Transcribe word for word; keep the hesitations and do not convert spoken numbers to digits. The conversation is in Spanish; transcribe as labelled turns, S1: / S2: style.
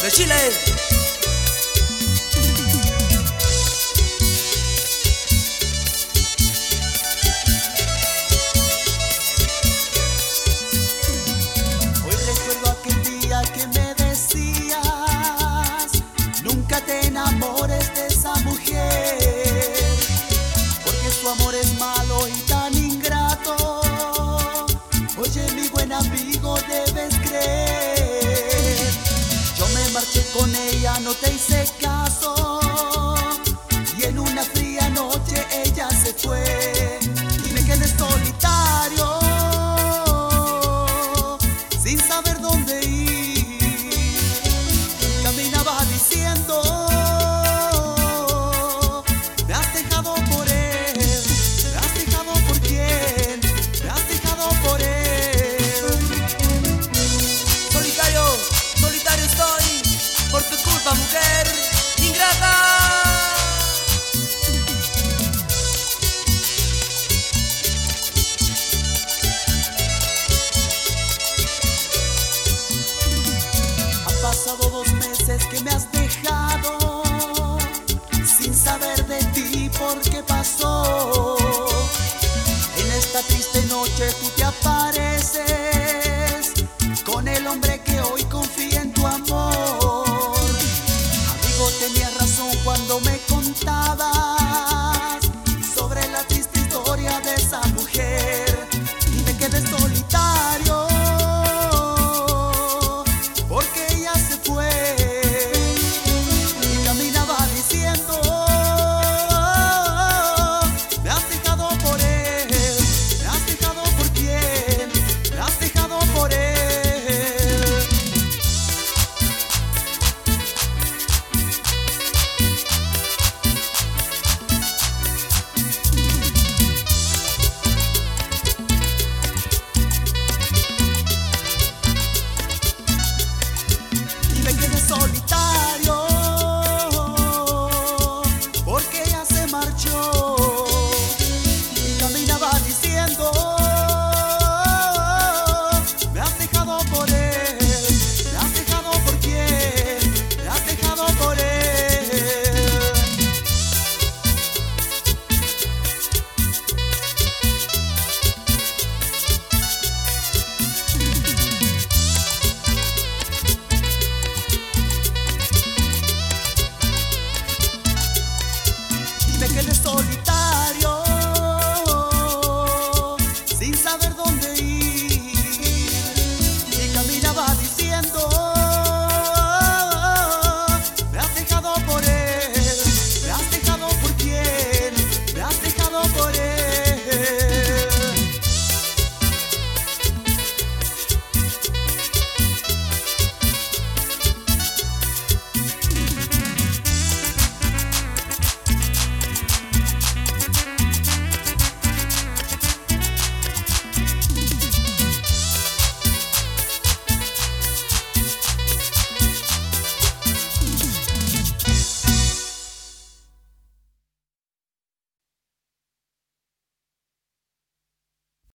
S1: de Chile.
S2: Hoy recuerdo aquel día que me decías: nunca te enamores de esa mujer, porque su amor es malo y tan ingrato. Oye, mi buen amigo, debes creer. Yo me marché con ella, no te hice caso, y en una fría noche ella se fue y me quedé solitario, sin saber dónde ir. Caminaba diciendo: me has dejado por él, me has dejado por quién, me has dejado por él.
S1: Solitario, solitario estoy, por tu culpa, mujer ingrata.
S2: Han pasado dos meses que me has dejado, sin saber de ti por qué pasó. En esta triste noche tú te apareces con el hombre que hoy confía en tu amor.